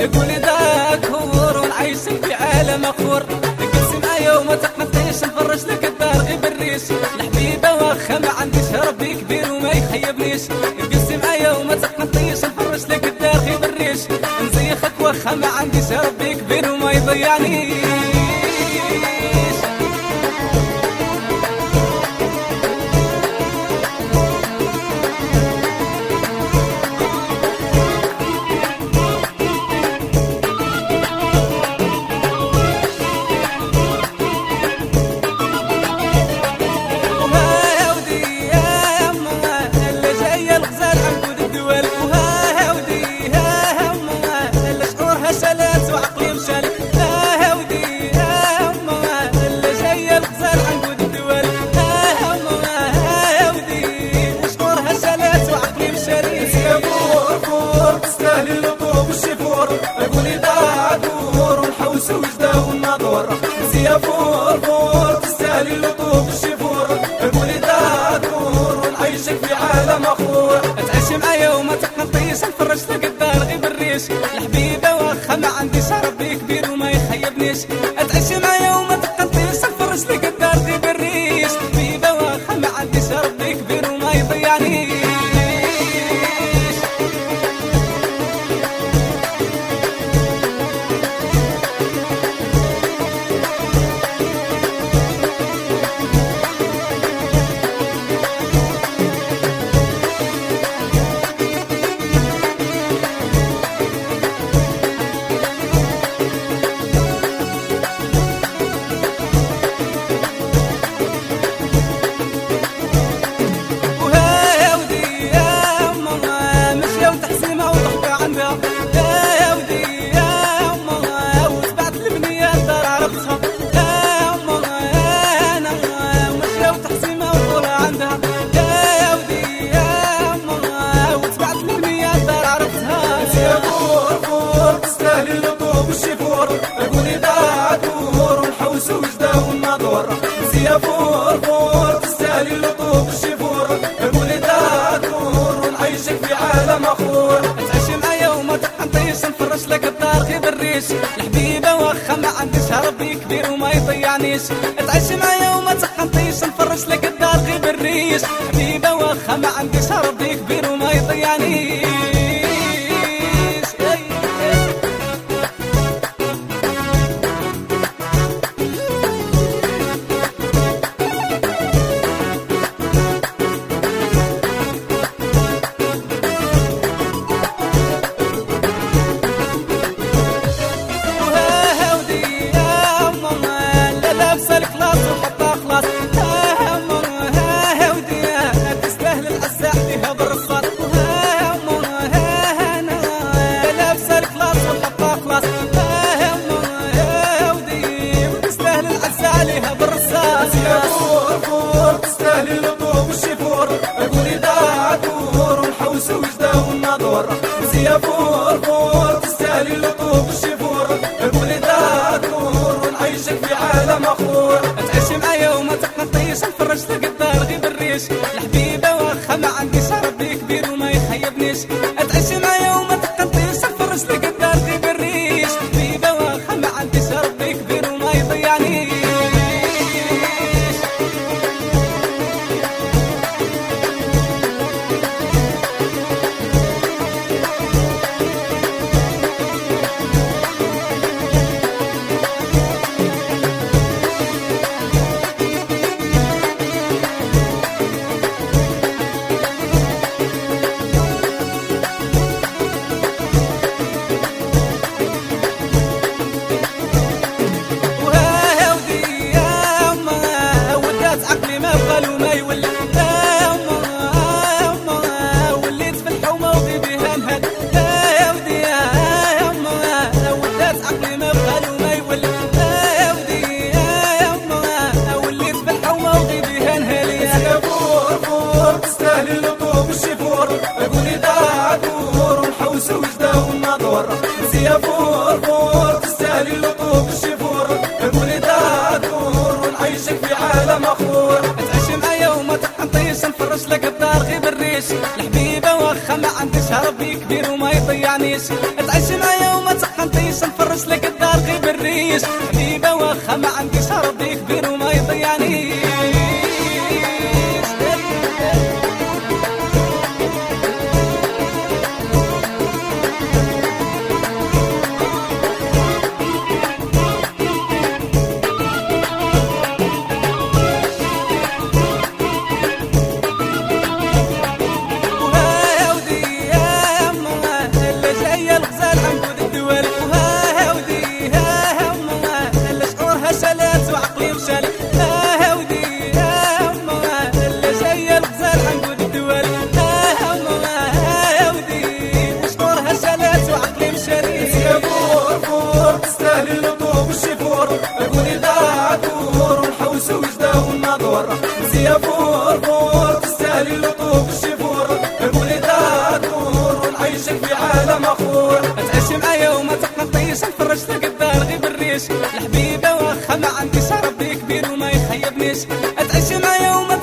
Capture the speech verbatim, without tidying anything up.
قولي ذاك هور ونعيشك في عالم مخور. قلت معايا وما تقنطيش نفرش لك الدار غير بالريش. الحبيبه واخا ما عنديش ربي كبير وما يخيبنيش. قلت معايا وما تقنطيش نفرش لك الدار غير بالريش. نزيخك واخا ما عنديش ربي كبير وما يضيعنيش. يا فور فور تستاهلي اللطوف الشفور. قولي ذاك نور ونعيشك في عالم مخور. تعيش معايا وما تقنطيش نفرش لك الدار غير بالريش. الحبيبه واخا ما عنديش ربي كبير وما يخيبنيش. تعيش معايا وما تقنطيش نفرش لك الدار غير بالريش. الحبيبه واخا ما عنديش ربي كبير وما يضيعنيش. قولي ذاك نور ونحوس وجده والنظور. يا فور فور تستاهلي اللطوف الشفور. قولي ذاك نور ونعيشك في عالم مخور. تعيش معايا وما تقنطيش نفرش لك الدار غير بالريش. الحبيبه واخا ما عنديش ربي كبير وما يضيعنيش. تعيش معايا وما تقنطيش نفرش لك الدار غير بالريش. الحبيبه واخا ما عنديش ربي كبير وما يضيعنيش. يا فور فور تستاهلي اللطوف الشفور. قولي ذاك نور ونعيشك في عالم مخور. تعيش معايا وما تقنطيش نفرش لك الدار غير بالريش. الحبيبه واخا ما عنديش ربي كبير وما يخيبنيش. تعيش معايا وما تقنطيش نفرش لك الدار غير بالريش. الحبيبه واخا ما عنديش ربي كبير وما يضيعنيش. يا فور فور تستاهلي اللطوف الشفور. قولي ذاك نور ونعيشك في عالم مخور. تعيش معايا وما تقنطيش نفرش لك الدار غير بالريش. الحبيبه واخا ما عنديش ربي كبير وما يضيعنيش. تعيش معايا وما تقنطيش تستاهل اللطوف الشفور قولي داكور ونعيشك في عالم اخور تعيش معايا وما تقنطيش نفرش لك الدار غير بالريش الحبيبه واخا ما عنديش ربي كبير وما يخيبنيش تعيش معايا وما